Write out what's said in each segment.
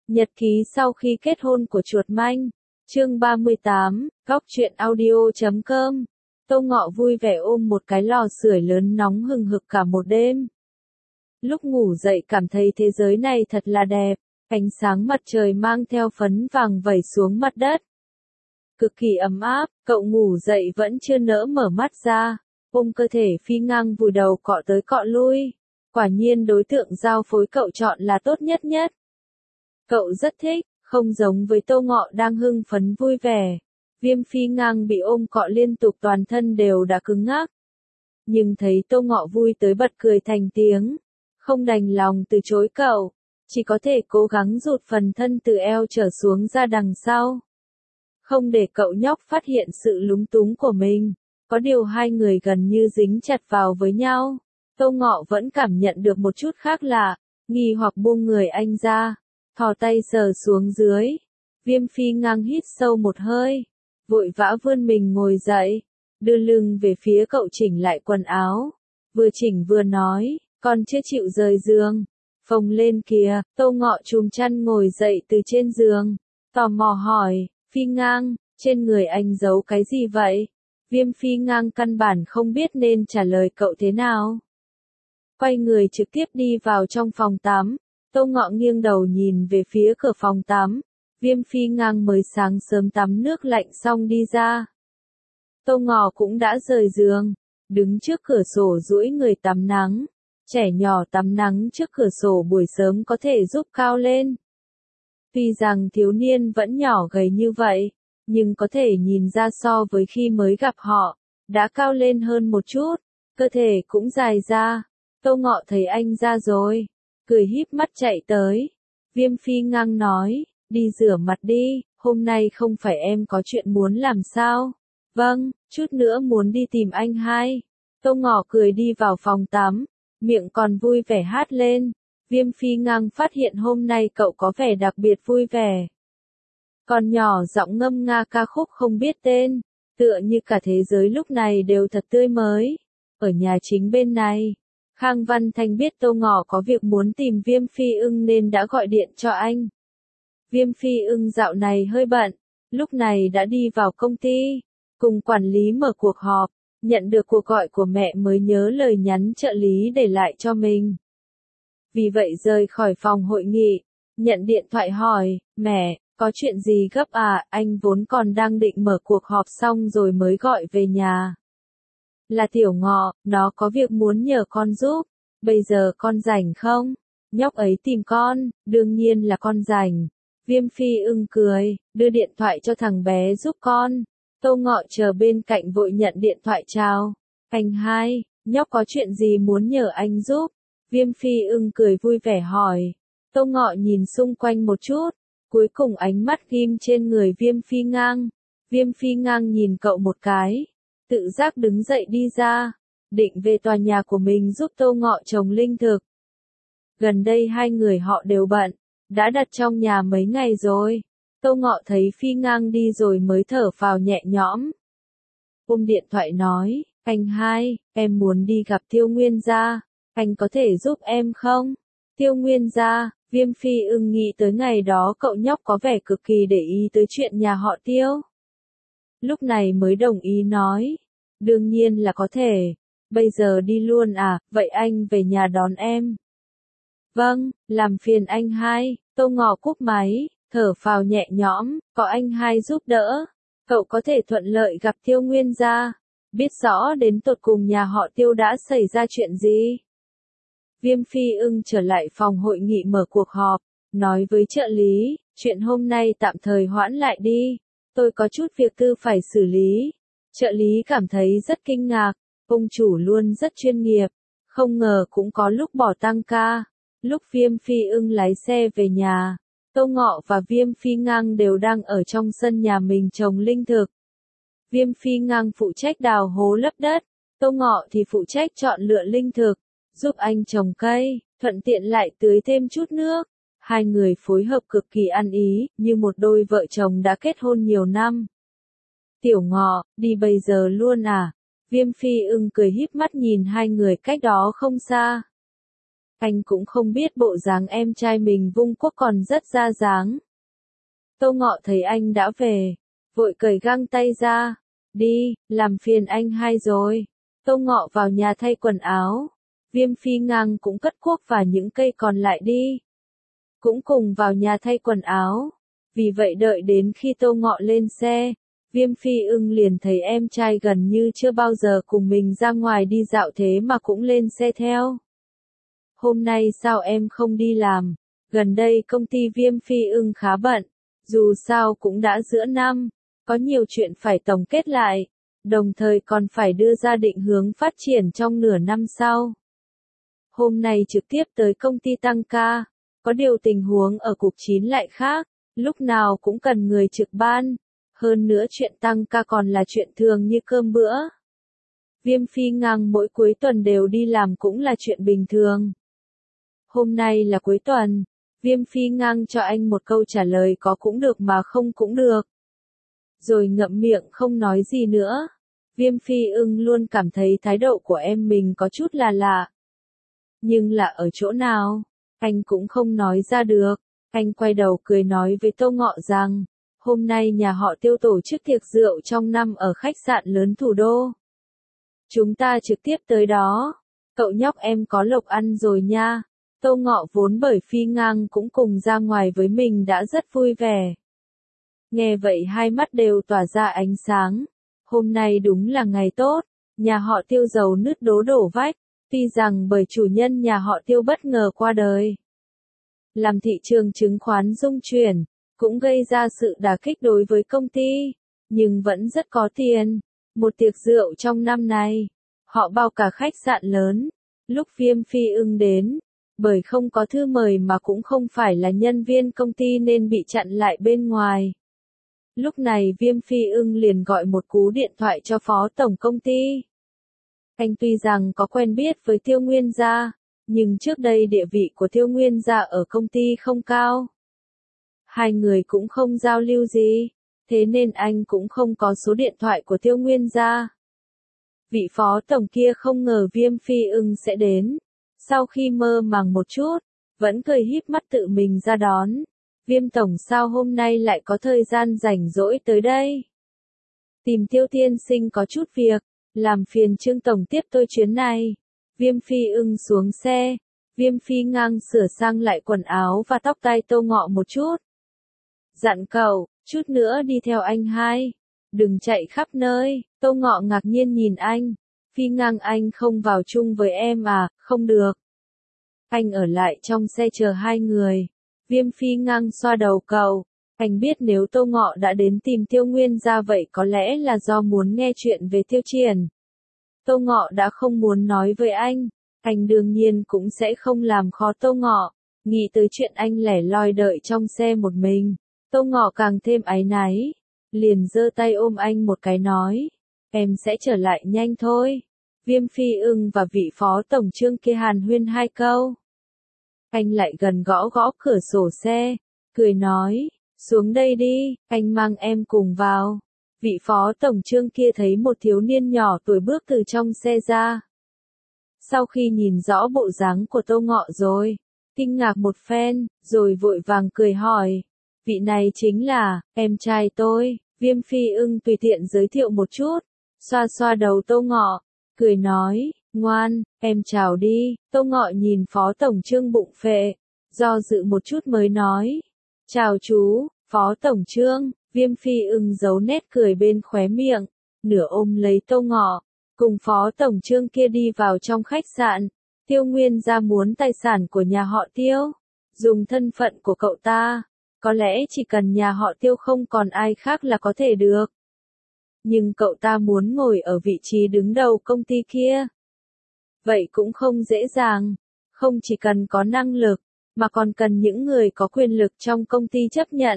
Nhật ký sau khi kết hôn của chuột manh. Chương 38, Góc truyện audio.com. Tô Ngọ vui vẻ ôm một cái lò sưởi lớn nóng hừng hực cả một đêm. Lúc ngủ dậy cảm thấy thế giới này thật là đẹp, ánh sáng mặt trời mang theo phấn vàng vẩy xuống mặt đất. Cực kỳ ấm áp, cậu ngủ dậy vẫn chưa nỡ mở mắt ra, ôm cơ thể phi ngang vùi đầu cọ tới cọ lui. Quả nhiên đối tượng giao phối cậu chọn là tốt nhất nhất. Cậu rất thích, không giống với Tô Ngọ đang hưng phấn vui vẻ. Viêm phi ngang bị ôm cọ liên tục toàn thân đều đã cứng ngắc. Nhưng thấy Tô Ngọ vui tới bật cười thành tiếng, không đành lòng từ chối cậu, chỉ có thể cố gắng rụt phần thân từ eo trở xuống ra đằng sau. Không để cậu nhóc phát hiện sự lúng túng của mình, có điều hai người gần như dính chặt vào với nhau. Tô Ngọ vẫn cảm nhận được một chút khác lạ, nghi hoặc buông người anh ra, thò tay sờ xuống dưới. Viêm phi ngang hít sâu một hơi, vội vã vươn mình ngồi dậy, đưa lưng về phía cậu chỉnh lại quần áo. Vừa chỉnh vừa nói, con chưa chịu rời giường. Phồng lên kìa, Tô Ngọ chùm chăn ngồi dậy từ trên giường, tò mò hỏi, phi ngang, trên người anh giấu cái gì vậy? Viêm phi ngang căn bản không biết nên trả lời cậu thế nào. Quay người trực tiếp đi vào trong phòng tắm. Tô Ngọ nghiêng đầu nhìn về phía cửa phòng tắm. Viêm phi ngang mới sáng sớm tắm nước lạnh xong đi ra. Tô Ngọ cũng đã rời giường, đứng trước cửa sổ duỗi người tắm nắng. Trẻ nhỏ tắm nắng trước cửa sổ buổi sớm có thể giúp cao lên. Tuy rằng thiếu niên vẫn nhỏ gầy như vậy, nhưng có thể nhìn ra so với khi mới gặp họ, đã cao lên hơn một chút, cơ thể cũng dài ra. Tô Ngọ thấy anh ra rồi, cười híp mắt chạy tới. Viêm phi ngang nói, đi rửa mặt đi, hôm nay không phải em có chuyện muốn làm sao? Vâng, chút nữa muốn đi tìm anh hai. Tô Ngọ cười đi vào phòng tắm, miệng còn vui vẻ hát lên. Viêm phi ngang phát hiện hôm nay cậu có vẻ đặc biệt vui vẻ. Còn nhỏ giọng ngâm nga ca khúc không biết tên, tựa như cả thế giới lúc này đều thật tươi mới. Ở nhà chính bên này, Khang Văn Thanh biết Tô Ngọ có việc muốn tìm Viêm Phi Ưng nên đã gọi điện cho anh. Viêm Phi Ưng dạo này hơi bận, lúc này đã đi vào công ty, cùng quản lý mở cuộc họp, nhận được cuộc gọi của mẹ mới nhớ lời nhắn trợ lý để lại cho mình. Vì vậy rời khỏi phòng hội nghị, nhận điện thoại hỏi, mẹ, có chuyện gì gấp à, anh vốn còn đang định mở cuộc họp xong rồi mới gọi về nhà. Là Tiểu Ngọ, nó có việc muốn nhờ con giúp, bây giờ con rảnh không? Nhóc ấy tìm con, đương nhiên là con rảnh. Viêm Phi Ưng cười, đưa điện thoại cho thằng bé giúp con. Tô Ngọ chờ bên cạnh vội nhận điện thoại chào. Anh hai, nhóc có chuyện gì muốn nhờ anh giúp? Viêm Phi Ưng cười vui vẻ hỏi. Tô Ngọ nhìn xung quanh một chút, cuối cùng ánh mắt ghim trên người Viêm Phi ngang. Viêm Phi ngang nhìn cậu một cái, tự giác đứng dậy đi ra, định về tòa nhà của mình giúp Tô Ngọ trồng linh thực. Gần đây hai người họ đều bận, đã đặt trong nhà mấy ngày rồi. Tô Ngọ thấy Phi ngang đi rồi mới thở phào nhẹ nhõm. Ôm điện thoại nói, anh hai, em muốn đi gặp Tiêu Nguyên gia, anh có thể giúp em không? Tiêu Nguyên gia, Viêm Phi Ưng nghĩ tới ngày đó cậu nhóc có vẻ cực kỳ để ý tới chuyện nhà họ Tiêu. Lúc này mới đồng ý nói, đương nhiên là có thể, bây giờ đi luôn à, vậy anh về nhà đón em. Vâng, làm phiền anh hai. Tô Ngọ cúp máy, thở phào nhẹ nhõm, có anh hai giúp đỡ, cậu có thể thuận lợi gặp Tiêu Nguyên gia, biết rõ đến tột cùng nhà họ Tiêu đã xảy ra chuyện gì. Viêm Phi Ưng trở lại phòng hội nghị mở cuộc họp, nói với trợ lý, chuyện hôm nay tạm thời hoãn lại đi, tôi có chút việc tư phải xử lý. Trợ lý cảm thấy rất kinh ngạc, ông chủ luôn rất chuyên nghiệp, không ngờ cũng có lúc bỏ tăng ca. Lúc Viêm Phi Ưng lái xe về nhà, Tô Ngọ và Viêm Phi ngang đều đang ở trong sân nhà mình trồng linh thực. Viêm Phi ngang phụ trách đào hố lấp đất, Tô Ngọ thì phụ trách chọn lựa linh thực, giúp anh trồng cây, thuận tiện lại tưới thêm chút nước. Hai người phối hợp cực kỳ ăn ý, như một đôi vợ chồng đã kết hôn nhiều năm. Tiểu Ngọ, đi bây giờ luôn à? Viêm Phi Ưng cười híp mắt nhìn hai người cách đó không xa. Anh cũng không biết bộ dáng em trai mình Vung Quốc còn rất ra dáng. Tô Ngọ thấy anh đã về, vội cởi găng tay ra. Đi, làm phiền anh hai rồi. Tô Ngọ vào nhà thay quần áo. Viêm Phi Ngang cũng cất cuốc và những cây còn lại đi. Cũng cùng vào nhà thay quần áo. Vì vậy đợi đến khi Tô Ngọ lên xe, Viêm Phi Ưng liền thấy em trai gần như chưa bao giờ cùng mình ra ngoài đi dạo thế mà cũng lên xe theo. Hôm nay sao em không đi làm? Gần đây công ty Viêm Phi Ưng khá bận, dù sao cũng đã giữa năm, có nhiều chuyện phải tổng kết lại, đồng thời còn phải đưa ra định hướng phát triển trong nửa năm sau. Hôm nay trực tiếp tới công ty tăng ca, có điều tình huống ở cục 9 lại khác, lúc nào cũng cần người trực ban, hơn nữa chuyện tăng ca còn là chuyện thường như cơm bữa. Viêm Phi Ngang mỗi cuối tuần đều đi làm cũng là chuyện bình thường. Hôm nay là cuối tuần, Viêm Phi Ngang cho anh một câu trả lời có cũng được mà không cũng được. Rồi ngậm miệng không nói gì nữa. Viêm Phi Ưng luôn cảm thấy thái độ của em mình có chút là lạ. Nhưng là ở chỗ nào? Anh cũng không nói ra được. Anh quay đầu cười nói với Tô Ngọ rằng, hôm nay nhà họ Tiêu tổ chức tiệc rượu trong năm ở khách sạn lớn thủ đô. Chúng ta trực tiếp tới đó. Cậu nhóc em có lộc ăn rồi nha. Tô Ngọ vốn bởi Phi Ngang cũng cùng ra ngoài với mình đã rất vui vẻ. Nghe vậy hai mắt đều tỏa ra ánh sáng. Hôm nay đúng là ngày tốt, nhà họ Tiêu giàu nứt đố đổ vách, tuy rằng bởi chủ nhân nhà họ Tiêu bất ngờ qua đời. Làm thị trường chứng khoán rung chuyển, cũng gây ra sự đả kích đối với công ty, nhưng vẫn rất có tiền. Một tiệc rượu trong năm này, họ bao cả khách sạn lớn. Lúc Viêm Phi Ưng đến, bởi không có thư mời mà cũng không phải là nhân viên công ty nên bị chặn lại bên ngoài. Lúc này Viêm Phi Ưng liền gọi một cú điện thoại cho phó tổng công ty. Anh tuy rằng có quen biết với Tiêu Nguyên gia, nhưng trước đây địa vị của Tiêu Nguyên gia ở công ty không cao. Hai người cũng không giao lưu gì, thế nên anh cũng không có số điện thoại của Tiêu Nguyên gia. Vị phó tổng kia không ngờ Viêm Phi Ưng sẽ đến. Sau khi mơ màng một chút, vẫn cười híp mắt tự mình ra đón. Viêm tổng sao hôm nay lại có thời gian rảnh rỗi tới đây? Tìm Tiêu tiên sinh có chút việc, làm phiền Trương tổng tiếp tôi chuyến này. Viêm Phi Ưng xuống xe, Viêm Phi Ngang sửa sang lại quần áo và tóc tai Tô Ngọ một chút. Dặn cậu, chút nữa đi theo anh hai, đừng chạy khắp nơi. Tô Ngọ ngạc nhiên nhìn anh. Phi Ngang anh không vào chung với em à? Không được. Anh ở lại trong xe chờ hai người. Viêm Phi Ngang xoa đầu cậu. Anh biết nếu Tô Ngọ đã đến tìm Tiêu Nguyên gia vậy có lẽ là do muốn nghe chuyện về Tiêu Triển. Tô Ngọ đã không muốn nói với anh đương nhiên cũng sẽ không làm khó Tô Ngọ. Nghĩ tới chuyện anh lẻ loi đợi trong xe một mình, Tô Ngọ càng thêm áy náy. Liền giơ tay ôm anh một cái nói, em sẽ trở lại nhanh thôi. Viêm Phi Ưng và vị phó tổng Trương kia hàn huyên hai câu. Anh lại gần gõ gõ cửa sổ xe, cười nói, xuống đây đi, anh mang em cùng vào. Vị phó tổng Trương kia thấy một thiếu niên nhỏ tuổi bước từ trong xe ra. Sau khi nhìn rõ bộ dáng của Tô Ngọ rồi, kinh ngạc một phen, rồi vội vàng cười hỏi, vị này chính là em trai tôi. Viêm Phi Ưng tùy tiện giới thiệu một chút, xoa xoa đầu Tô Ngọ, cười nói, ngoan, em chào đi. Tô Ngọ nhìn phó tổng Trương bụng phệ, do dự một chút mới nói, chào chú, phó tổng Trương. Viêm Phi Ưng giấu nét cười bên khóe miệng, nửa ôm lấy Tô Ngọ, cùng phó tổng Trương kia đi vào trong khách sạn. Tiêu Nguyên gia muốn tài sản của nhà họ Tiêu, dùng thân phận của cậu ta, có lẽ chỉ cần nhà họ Tiêu không còn ai khác là có thể được. Nhưng cậu ta muốn ngồi ở vị trí đứng đầu công ty kia. Vậy cũng không dễ dàng, không chỉ cần có năng lực, mà còn cần những người có quyền lực trong công ty chấp nhận.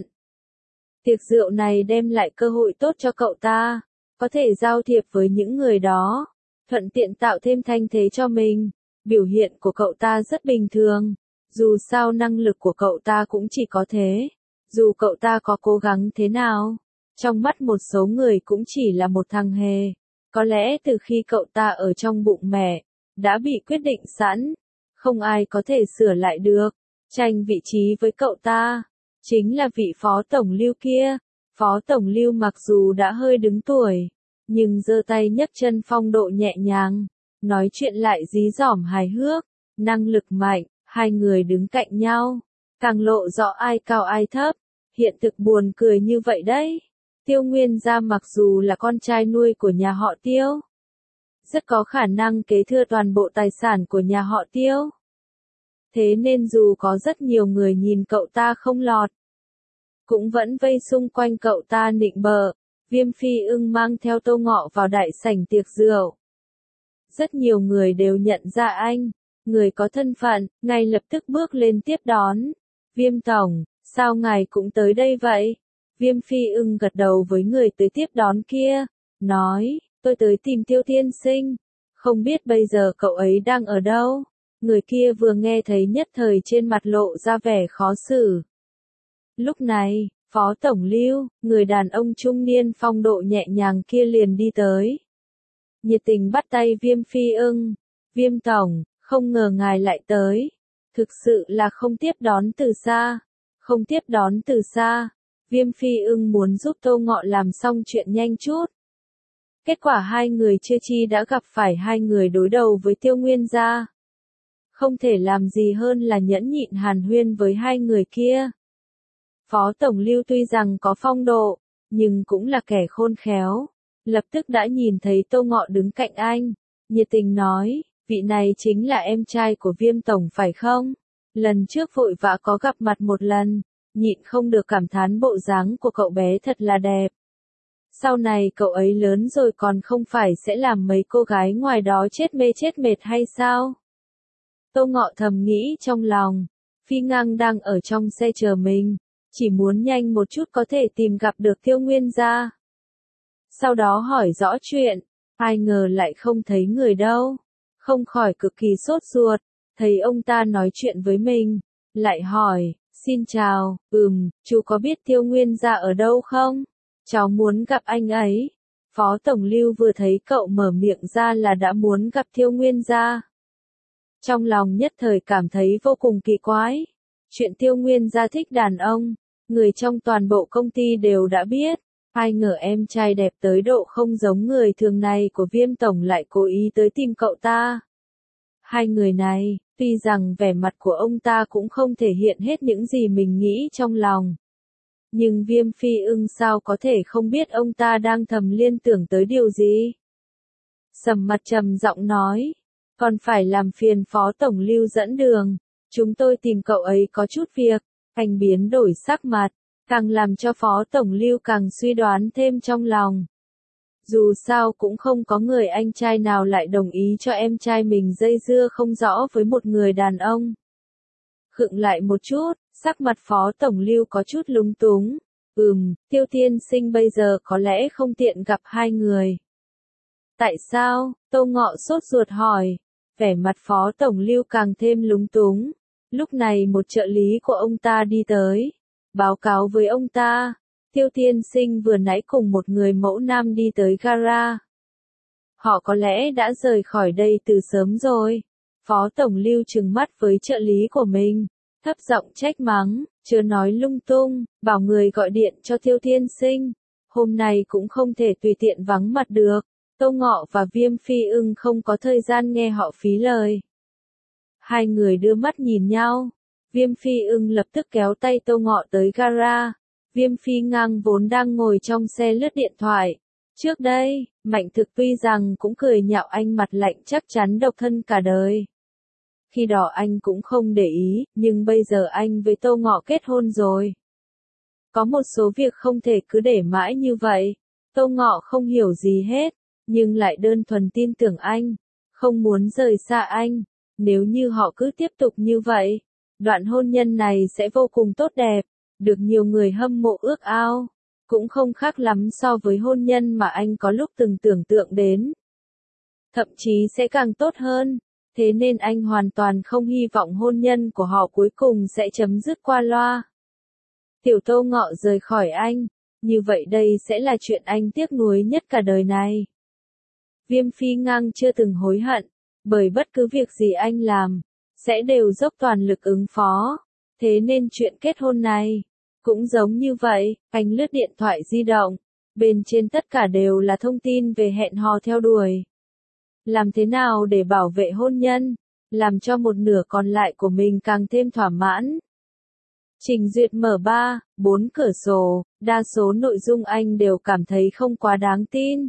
Tiệc rượu này đem lại cơ hội tốt cho cậu ta, có thể giao thiệp với những người đó, thuận tiện tạo thêm thanh thế cho mình. Biểu hiện của cậu ta rất bình thường, dù sao năng lực của cậu ta cũng chỉ có thế, dù cậu ta có cố gắng thế nào, trong mắt một số người cũng chỉ là một thằng hề. Có lẽ từ khi cậu ta ở trong bụng mẹ, đã bị quyết định sẵn, không ai có thể sửa lại được. Tranh vị trí với cậu ta, chính là vị phó tổng lưu kia. Phó tổng lưu mặc dù đã hơi đứng tuổi, nhưng giơ tay nhấc chân phong độ nhẹ nhàng, nói chuyện lại dí dỏm hài hước, năng lực mạnh, hai người đứng cạnh nhau, càng lộ rõ ai cao ai thấp, hiện thực buồn cười như vậy đấy. Tiêu Nguyên Gia mặc dù là con trai nuôi của nhà họ Tiêu, rất có khả năng kế thừa toàn bộ tài sản của nhà họ Tiêu. Thế nên dù có rất nhiều người nhìn cậu ta không lọt, cũng vẫn vây xung quanh cậu ta nịnh bợ. Viêm Phi Ưng mang theo Tô Ngọ vào đại sảnh tiệc rượu. Rất nhiều người đều nhận ra anh, người có thân phận, ngay lập tức bước lên tiếp đón. Viêm tổng, sao ngài cũng tới đây vậy? Viêm Phi Ưng gật đầu với người tới tiếp đón kia, nói, tôi tới tìm Tiêu Tiên Sinh, không biết bây giờ cậu ấy đang ở đâu? Người kia vừa nghe thấy nhất thời trên mặt lộ ra vẻ khó xử. Lúc này, Phó Tổng Lưu, người đàn ông trung niên phong độ nhẹ nhàng kia liền đi tới. Nhiệt tình bắt tay Viêm Phi Ưng. Viêm Tổng, không ngờ ngài lại tới. Thực sự là không tiếp đón từ xa. Không tiếp đón từ xa. Viêm Phi Ưng muốn giúp Tô Ngọ làm xong chuyện nhanh chút. Kết quả hai người chưa chi đã gặp phải hai người đối đầu với Tiêu Nguyên Gia. Không thể làm gì hơn là nhẫn nhịn hàn huyên với hai người kia. Phó Tổng Lưu tuy rằng có phong độ, nhưng cũng là kẻ khôn khéo. Lập tức đã nhìn thấy Tô Ngọ đứng cạnh anh, nhiệt tình nói, vị này chính là em trai của Viêm Tổng phải không? Lần trước vội vã có gặp mặt một lần, nhịn không được cảm thán bộ dáng của cậu bé thật là đẹp. Sau này cậu ấy lớn rồi còn không phải sẽ làm mấy cô gái ngoài đó chết mê chết mệt hay sao? Tô Ngọ thầm nghĩ trong lòng, Phi Ngang đang ở trong xe chờ mình, chỉ muốn nhanh một chút có thể tìm gặp được Tiêu Nguyên Gia. Sau đó hỏi rõ chuyện, ai ngờ lại không thấy người đâu, không khỏi cực kỳ sốt ruột, thấy ông ta nói chuyện với mình, lại hỏi, xin chào, chú có biết Tiêu Nguyên Gia ở đâu không? Cháu muốn gặp anh ấy. Phó Tổng Lưu vừa thấy cậu mở miệng ra là đã muốn gặp Tiêu Nguyên Gia. Trong lòng nhất thời cảm thấy vô cùng kỳ quái. Chuyện Tiêu Nguyên Gia thích đàn ông, người trong toàn bộ công ty đều đã biết. Ai ngờ em trai đẹp tới độ không giống người thường này của Viêm Tổng lại cố ý tới tìm cậu ta. Hai người này, tuy rằng vẻ mặt của ông ta cũng không thể hiện hết những gì mình nghĩ trong lòng. Nhưng Viêm Phi Ưng sao có thể không biết ông ta đang thầm liên tưởng tới điều gì? Sầm mặt trầm giọng nói, còn phải làm phiền Phó Tổng Lưu dẫn đường, chúng tôi tìm cậu ấy có chút việc. Anh biến đổi sắc mặt, càng làm cho Phó Tổng Lưu càng suy đoán thêm trong lòng. Dù sao cũng không có người anh trai nào lại đồng ý cho em trai mình dây dưa không rõ với một người đàn ông. Khựng lại một chút, sắc mặt Phó Tổng Lưu có chút lúng túng. Tiêu Tiên Sinh bây giờ có lẽ không tiện gặp hai người. Tại sao? Tô Ngọ sốt ruột hỏi. Vẻ mặt Phó Tổng Lưu càng thêm lúng túng. Lúc này một trợ lý của ông ta đi tới, báo cáo với ông ta, Tiêu Tiên Sinh vừa nãy cùng một người mẫu nam đi tới gara. Họ có lẽ đã rời khỏi đây từ sớm rồi. Phó Tổng Lưu trừng mắt với trợ lý của mình, thấp giọng trách mắng, chưa nói lung tung, bảo người gọi điện cho Tiêu Tiên Sinh. Hôm nay cũng không thể tùy tiện vắng mặt được. Tô Ngọ và Viêm Phi Ưng không có thời gian nghe họ phí lời. Hai người đưa mắt nhìn nhau. Viêm Phi Ưng lập tức kéo tay Tô Ngọ tới gara. Viêm Phi Ngang vốn đang ngồi trong xe lướt điện thoại. Trước đây, Mạnh Thực tuy rằng cũng cười nhạo anh mặt lạnh chắc chắn độc thân cả đời. Khi đó anh cũng không để ý, nhưng bây giờ anh với Tô Ngọ kết hôn rồi. Có một số việc không thể cứ để mãi như vậy. Tô Ngọ không hiểu gì hết, nhưng lại đơn thuần tin tưởng anh, không muốn rời xa anh. Nếu như họ cứ tiếp tục như vậy, đoạn hôn nhân này sẽ vô cùng tốt đẹp, được nhiều người hâm mộ ước ao, cũng không khác lắm so với hôn nhân mà anh có lúc từng tưởng tượng đến. Thậm chí sẽ càng tốt hơn, thế nên anh hoàn toàn không hy vọng hôn nhân của họ cuối cùng sẽ chấm dứt qua loa. Tiểu Tô Ngọ rời khỏi anh, như vậy đây sẽ là chuyện anh tiếc nuối nhất cả đời này. Viêm Phi Ngang chưa từng hối hận, bởi bất cứ việc gì anh làm, sẽ đều dốc toàn lực ứng phó. Thế nên chuyện kết hôn này, cũng giống như vậy, anh lướt điện thoại di động. Bên trên tất cả đều là thông tin về hẹn hò theo đuổi. Làm thế nào để bảo vệ hôn nhân, làm cho một nửa còn lại của mình càng thêm thỏa mãn. Trình duyệt mở 3, 4 cửa sổ, đa số nội dung anh đều cảm thấy không quá đáng tin.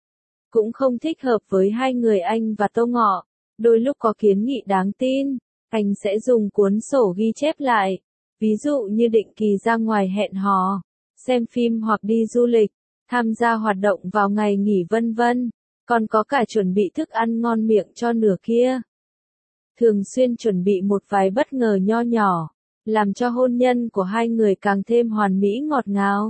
Cũng không thích hợp với hai người anh và Tô Ngọ. Đôi lúc có kiến nghị đáng tin, anh sẽ dùng cuốn sổ ghi chép lại. Ví dụ như định kỳ ra ngoài hẹn hò, xem phim hoặc đi du lịch, tham gia hoạt động vào ngày nghỉ vân vân. Còn có cả chuẩn bị thức ăn ngon miệng cho nửa kia. Thường xuyên chuẩn bị một vài bất ngờ nho nhỏ, làm cho hôn nhân của hai người càng thêm hoàn mỹ ngọt ngào.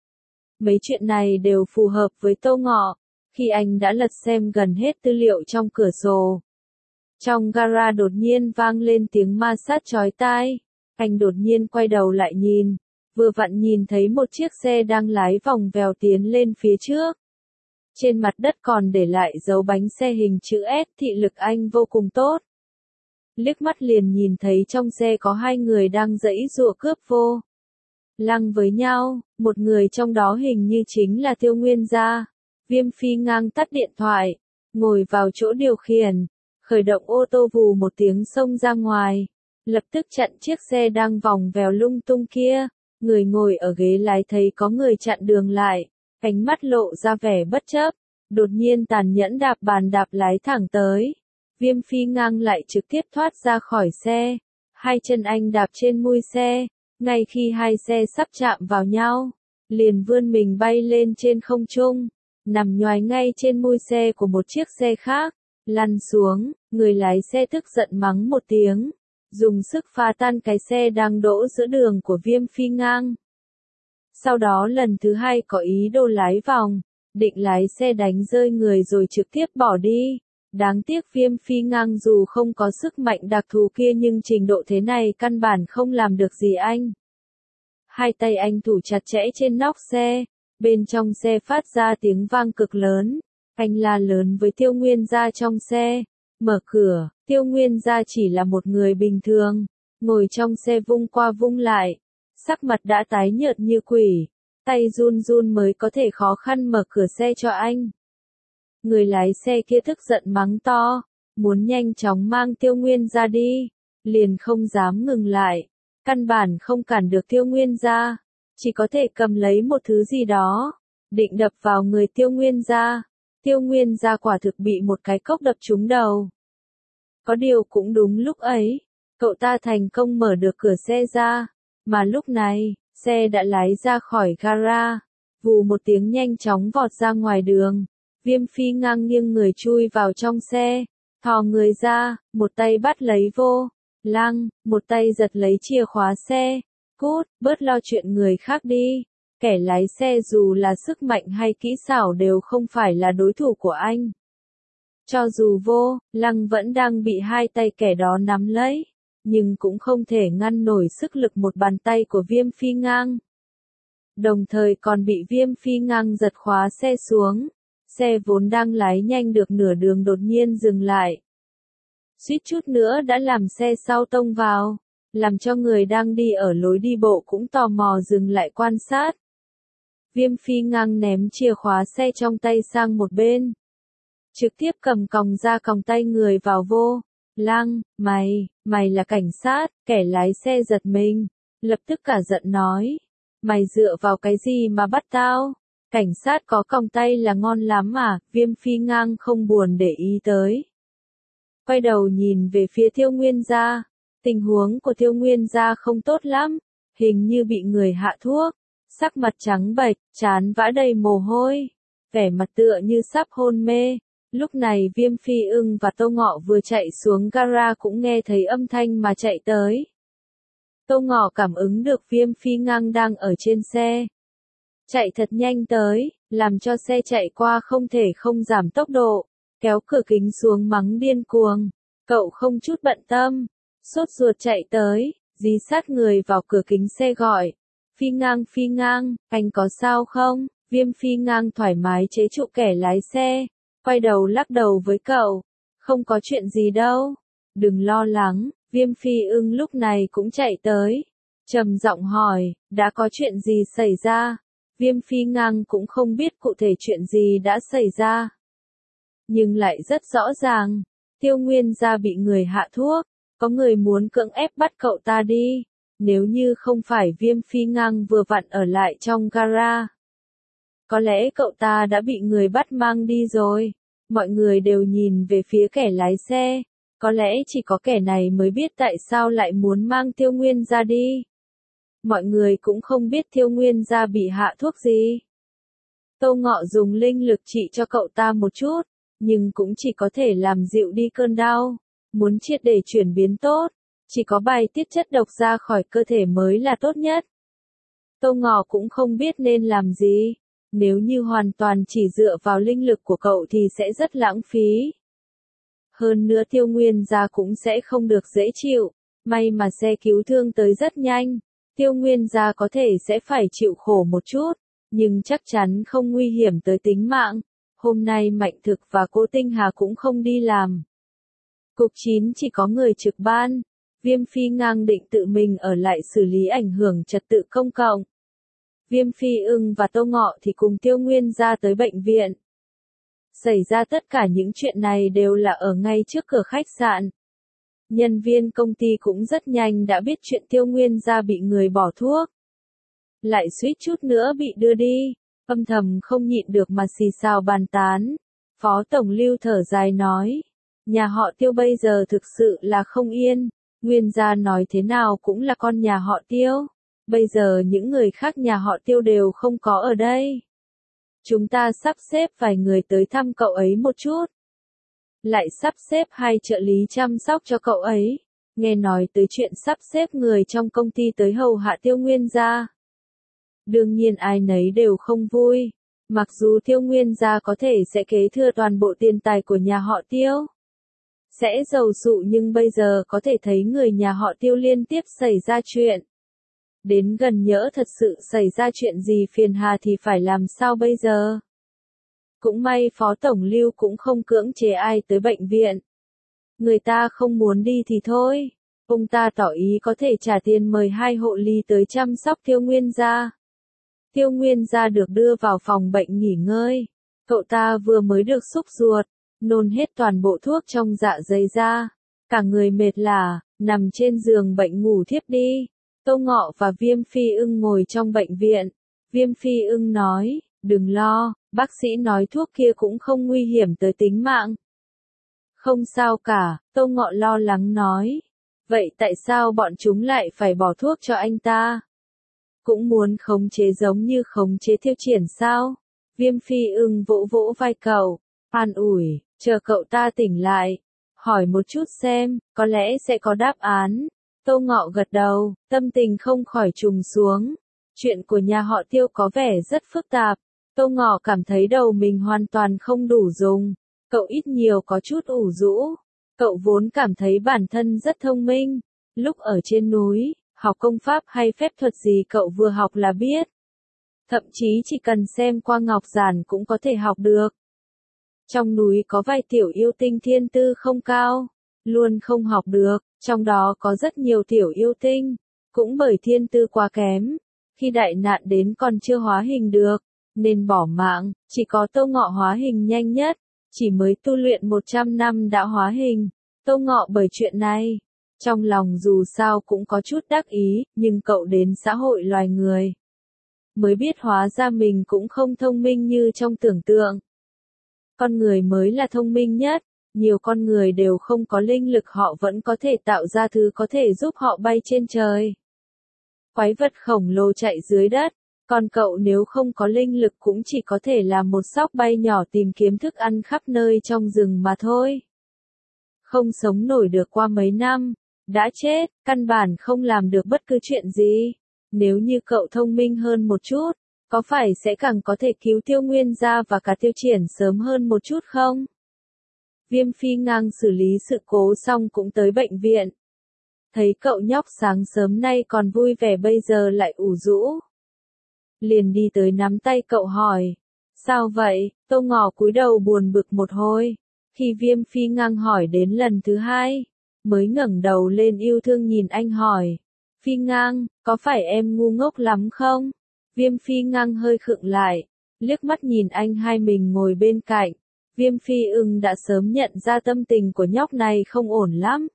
Mấy chuyện này đều phù hợp với Tô Ngọ, khi anh đã lật xem gần hết tư liệu trong cửa sổ. Trong gara đột nhiên vang lên tiếng ma sát chói tai. Anh đột nhiên quay đầu lại nhìn, vừa vặn nhìn thấy một chiếc xe đang lái vòng vèo tiến lên phía trước. Trên mặt đất còn để lại dấu bánh xe hình chữ S, thị lực anh vô cùng tốt. Liếc mắt liền nhìn thấy trong xe có hai người đang giãy giụa cướp vô lăng với nhau, một người trong đó hình như chính là Tiêu Nguyên Gia. Viêm Phi ngang tắt điện thoại, ngồi vào chỗ điều khiển, khởi động ô tô vù một tiếng xông ra ngoài, lập tức chặn chiếc xe đang vòng vèo lung tung kia. Người ngồi ở ghế lái thấy có người chặn đường lại, ánh mắt lộ ra vẻ bất chấp, đột nhiên tàn nhẫn đạp bàn đạp lái thẳng tới. Viêm Phi ngang lại trực tiếp thoát ra khỏi xe, hai chân anh đạp trên mui xe, ngay khi hai xe sắp chạm vào nhau, liền vươn mình bay lên trên không trung, nằm nhoài ngay trên mui xe của một chiếc xe khác, lăn xuống. Người lái xe tức giận mắng một tiếng, dùng sức phá tan cái xe đang đỗ giữa đường của Viêm Phi ngang. Sau đó lần thứ hai có ý đồ lái vòng, định lái xe đánh rơi người rồi trực tiếp bỏ đi. Đáng tiếc Viêm Phi ngang dù không có sức mạnh đặc thù kia nhưng trình độ thế này căn bản không làm được gì anh. Hai tay anh thủ chặt chẽ trên nóc xe, bên trong xe phát ra tiếng vang cực lớn. Anh la lớn với Tiêu Nguyên Gia trong xe, mở cửa. Tiêu Nguyên Gia chỉ là một người bình thường, ngồi trong xe vung qua vung lại, sắc mặt đã tái nhợt như quỷ, tay run run mới có thể khó khăn mở cửa xe cho anh. Người lái xe kia tức giận mắng to, muốn nhanh chóng mang Tiêu Nguyên Gia đi, liền không dám ngừng lại, căn bản không cản được Tiêu Nguyên Gia, chỉ có thể cầm lấy một thứ gì đó, định đập vào người Tiêu Nguyên Gia. Tiêu Nguyên Gia quả thực bị một cái cốc đập trúng đầu. Có điều cũng đúng lúc ấy, cậu ta thành công mở được cửa xe ra, mà lúc này, xe đã lái ra khỏi gara, vù một tiếng nhanh chóng vọt ra ngoài đường. Viêm Phi ngang nghiêng người chui vào trong xe, thò người ra, một tay bắt lấy vô lăng, một tay giật lấy chìa khóa xe. Cút, bớt lo chuyện người khác đi. Kẻ lái xe dù là sức mạnh hay kỹ xảo đều không phải là đối thủ của anh. Cho dù vô lăng vẫn đang bị hai tay kẻ đó nắm lấy, nhưng cũng không thể ngăn nổi sức lực một bàn tay của Viêm Phi ngang. Đồng thời còn bị Viêm Phi ngang giật khóa xe xuống. Xe vốn đang lái nhanh được nửa đường đột nhiên dừng lại. Suýt chút nữa đã làm xe sau tông vào, làm cho người đang đi ở lối đi bộ cũng tò mò dừng lại quan sát. Viêm Phi ngang ném chìa khóa xe trong tay sang một bên, trực tiếp cầm còng ra còng tay người vào vô lăng. Mày là cảnh sát. Kẻ lái xe giật mình, lập tức cả giận nói, mày dựa vào cái gì mà bắt tao? Cảnh sát có còng tay là ngon lắm à? Viêm Phi ngang không buồn để ý tới, quay đầu nhìn về phía Tiêu Nguyên Gia. Tình huống của Tiêu Nguyên Gia không tốt lắm, hình như bị người hạ thuốc, sắc mặt trắng bệch, trán vã đầy mồ hôi, vẻ mặt tựa như sắp hôn mê. Lúc này Viêm Phi ưng và Tô Ngọ vừa chạy xuống gara cũng nghe thấy âm thanh mà chạy tới. Tô Ngọ cảm ứng được Viêm Phi ngang đang ở trên xe, chạy thật nhanh tới, làm cho xe chạy qua không thể không giảm tốc độ, kéo cửa kính xuống mắng điên cuồng. Cậu không chút bận tâm, sốt ruột chạy tới, dí sát người vào cửa kính xe gọi, Phi ngang, anh có sao không? Viêm Phi ngang thoải mái chế trụ kẻ lái xe, quay đầu lắc đầu với cậu, không có chuyện gì đâu, đừng lo lắng. Viêm Phi Ưng lúc này cũng chạy tới, trầm giọng hỏi, đã có chuyện gì xảy ra? Viêm Phi Ngang cũng không biết cụ thể chuyện gì đã xảy ra. Nhưng lại rất rõ ràng, Tiêu Nguyên gia bị người hạ thuốc, có người muốn cưỡng ép bắt cậu ta đi, nếu như không phải Viêm Phi Ngang vừa vặn ở lại trong gara. Có lẽ cậu ta đã bị người bắt mang đi rồi, mọi người đều nhìn về phía kẻ lái xe, có lẽ chỉ có kẻ này mới biết tại sao lại muốn mang Tiêu Nguyên gia đi. Mọi người cũng không biết Tiêu Nguyên gia bị hạ thuốc gì. Tô Ngọ dùng linh lực trị cho cậu ta một chút, nhưng cũng chỉ có thể làm dịu đi cơn đau. Muốn triệt để chuyển biến tốt, chỉ có bài tiết chất độc ra khỏi cơ thể mới là tốt nhất. Tô Ngọ cũng không biết nên làm gì. Nếu như hoàn toàn chỉ dựa vào linh lực của cậu thì sẽ rất lãng phí. Hơn nữa Tiêu Nguyên gia cũng sẽ không được dễ chịu. May mà xe cứu thương tới rất nhanh. Tiêu Nguyên gia có thể sẽ phải chịu khổ một chút, nhưng chắc chắn không nguy hiểm tới tính mạng. Hôm nay Mạnh Thực và cô Tinh Hà cũng không đi làm. Cục 9 chỉ có người trực ban. Viêm Phi Ngang định tự mình ở lại xử lý ảnh hưởng trật tự công cộng. Viêm Phi Ưng và Tô Ngọ thì cùng Tiêu Nguyên gia tới bệnh viện. Xảy ra tất cả những chuyện này đều là ở ngay trước cửa khách sạn. Nhân viên công ty cũng rất nhanh đã biết chuyện Tiêu Nguyên gia bị người bỏ thuốc. Lại suýt chút nữa bị đưa đi, âm thầm không nhịn được mà xì xào bàn tán. Phó Tổng Lưu thở dài nói, nhà họ Tiêu bây giờ thực sự là không yên, Nguyên gia nói thế nào cũng là con nhà họ Tiêu. Bây giờ những người khác nhà họ Tiêu đều không có ở đây. Chúng ta sắp xếp vài người tới thăm cậu ấy một chút. Lại sắp xếp 2 trợ lý chăm sóc cho cậu ấy. Nghe nói tới chuyện sắp xếp người trong công ty tới hầu hạ Tiêu Nguyên gia. Đương nhiên ai nấy đều không vui. Mặc dù Tiêu Nguyên gia có thể sẽ kế thừa toàn bộ tiền tài của nhà họ Tiêu. Sẽ giàu sụ nhưng bây giờ có thể thấy người nhà họ Tiêu liên tiếp xảy ra chuyện. Đến gần nhỡ thật sự xảy ra chuyện gì phiền hà thì phải làm sao bây giờ? Cũng may Phó Tổng Lưu cũng không cưỡng chế ai tới bệnh viện. Người ta không muốn đi thì thôi. Ông ta tỏ ý có thể trả tiền mời 2 hộ lý tới chăm sóc Tiêu Nguyên gia. Tiêu Nguyên gia được đưa vào phòng bệnh nghỉ ngơi. Cậu ta vừa mới được xúc ruột, nôn hết toàn bộ thuốc trong dạ dày ra. Cả người mệt lả, nằm trên giường bệnh ngủ thiếp đi. Tô Ngọ và Viêm Phi Ưng ngồi trong bệnh viện. Viêm Phi Ưng nói, đừng lo, bác sĩ nói thuốc kia cũng không nguy hiểm tới tính mạng. Không sao cả, Tô Ngọ lo lắng nói. Vậy tại sao bọn chúng lại phải bỏ thuốc cho anh ta? Cũng muốn khống chế giống như khống chế Tiêu Triển sao? Viêm Phi Ưng vỗ vỗ vai cậu, an ủi, chờ cậu ta tỉnh lại. Hỏi một chút xem, có lẽ sẽ có đáp án. Tô Ngọ gật đầu, tâm tình không khỏi trùng xuống. Chuyện của nhà họ Tiêu có vẻ rất phức tạp. Tô Ngọ cảm thấy đầu mình hoàn toàn không đủ dùng. Cậu ít nhiều có chút ủ rũ. Cậu vốn cảm thấy bản thân rất thông minh. Lúc ở trên núi, học công pháp hay phép thuật gì cậu vừa học là biết. Thậm chí chỉ cần xem qua ngọc giản cũng có thể học được. Trong núi có vài tiểu yêu tinh thiên tư không cao, luôn không học được. Trong đó có rất nhiều tiểu yêu tinh, cũng bởi thiên tư quá kém, khi đại nạn đến còn chưa hóa hình được, nên bỏ mạng, chỉ có Tô Ngọ hóa hình nhanh nhất, chỉ mới tu luyện 100 năm đã hóa hình. Tô Ngọ bởi chuyện này, trong lòng dù sao cũng có chút đắc ý, nhưng cậu đến xã hội loài người, mới biết hóa ra mình cũng không thông minh như trong tưởng tượng. Con người mới là thông minh nhất. Nhiều con người đều không có linh lực họ vẫn có thể tạo ra thứ có thể giúp họ bay trên trời. Quái vật khổng lồ chạy dưới đất, còn cậu nếu không có linh lực cũng chỉ có thể là một sóc bay nhỏ tìm kiếm thức ăn khắp nơi trong rừng mà thôi. Không sống nổi được qua mấy năm, đã chết, căn bản không làm được bất cứ chuyện gì. Nếu như cậu thông minh hơn một chút, có phải sẽ càng có thể cứu Tiêu Nguyên gia và cả Tiêu Triển sớm hơn một chút không? Viêm Phi Ngang xử lý sự cố xong cũng tới bệnh viện. Thấy cậu nhóc sáng sớm nay còn vui vẻ bây giờ lại ủ rũ. Liền đi tới nắm tay cậu hỏi. Sao vậy? Tô Ngọ cúi đầu buồn bực một hồi. Khi Viêm Phi Ngang hỏi đến lần thứ 2, mới ngẩng đầu lên yêu thương nhìn anh hỏi. Phi Ngang, có phải em ngu ngốc lắm không? Viêm Phi Ngang hơi khựng lại, liếc mắt nhìn anh hai mình ngồi bên cạnh. Viêm Phi Ưng đã sớm nhận ra tâm tình của nhóc này không ổn lắm.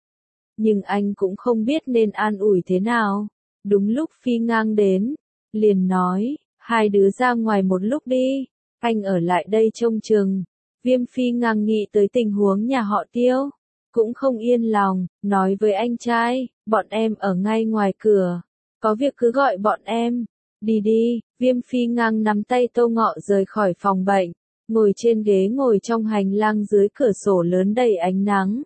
Nhưng anh cũng không biết nên an ủi thế nào. Đúng lúc Phi Ngang đến, liền nói, hai đứa ra ngoài một lúc đi, anh ở lại đây trông chừng. Viêm Phi Ngang nghĩ tới tình huống nhà họ Tiêu, cũng không yên lòng, nói với anh trai, bọn em ở ngay ngoài cửa, có việc cứ gọi bọn em. Đi đi, Viêm Phi Ngang nắm tay Tô Ngọ rời khỏi phòng bệnh, ngồi trên ghế ngồi trong hành lang dưới cửa sổ lớn đầy ánh nắng.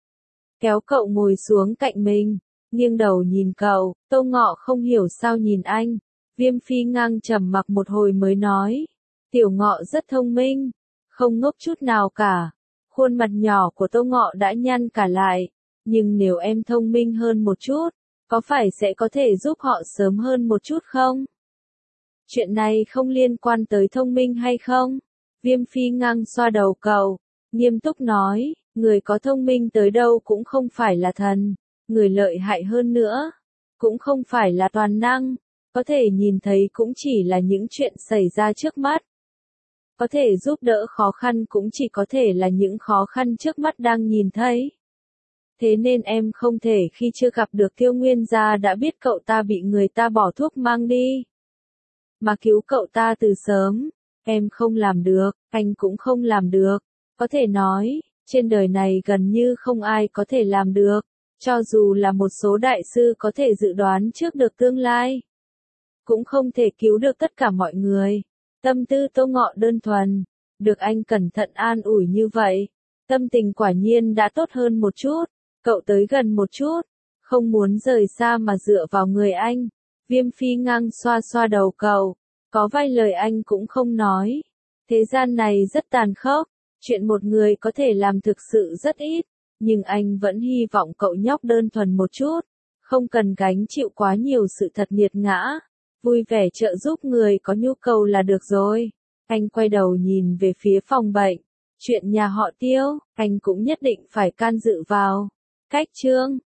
Kéo cậu ngồi xuống cạnh mình, nghiêng đầu nhìn cậu, Tô Ngọ không hiểu sao nhìn anh. Viêm Phi Ngang trầm mặc một hồi mới nói, Tiểu Ngọ rất thông minh, không ngốc chút nào cả. Khuôn mặt nhỏ của Tô Ngọ đã nhăn cả lại, nhưng nếu em thông minh hơn một chút, có phải sẽ có thể giúp họ sớm hơn một chút không? Chuyện này không liên quan tới thông minh hay không? Viêm Phi Ngang xoa đầu cậu, nghiêm túc nói, người có thông minh tới đâu cũng không phải là thần, người lợi hại hơn nữa, cũng không phải là toàn năng, có thể nhìn thấy cũng chỉ là những chuyện xảy ra trước mắt. Có thể giúp đỡ khó khăn cũng chỉ có thể là những khó khăn trước mắt đang nhìn thấy. Thế nên em không thể khi chưa gặp được Tiêu Nguyên gia đã biết cậu ta bị người ta bỏ thuốc mang đi, mà cứu cậu ta từ sớm. Em không làm được, anh cũng không làm được. Có thể nói, trên đời này gần như không ai có thể làm được, cho dù là một số đại sư có thể dự đoán trước được tương lai, cũng không thể cứu được tất cả mọi người. Tâm tư Tô Ngọ đơn thuần, được anh cẩn thận an ủi như vậy, tâm tình quả nhiên đã tốt hơn một chút. Cậu tới gần một chút, không muốn rời xa mà dựa vào người anh. Viêm Phi Ngang xoa xoa đầu cậu, có vài lời anh cũng không nói. Thế gian này rất tàn khốc, chuyện một người có thể làm thực sự rất ít, nhưng anh vẫn hy vọng cậu nhóc đơn thuần một chút, không cần gánh chịu quá nhiều sự thật nghiệt ngã, vui vẻ trợ giúp người có nhu cầu là được rồi. Anh quay đầu nhìn về phía phòng bệnh, chuyện nhà họ Tiêu, anh cũng nhất định phải can dự vào. Cách chương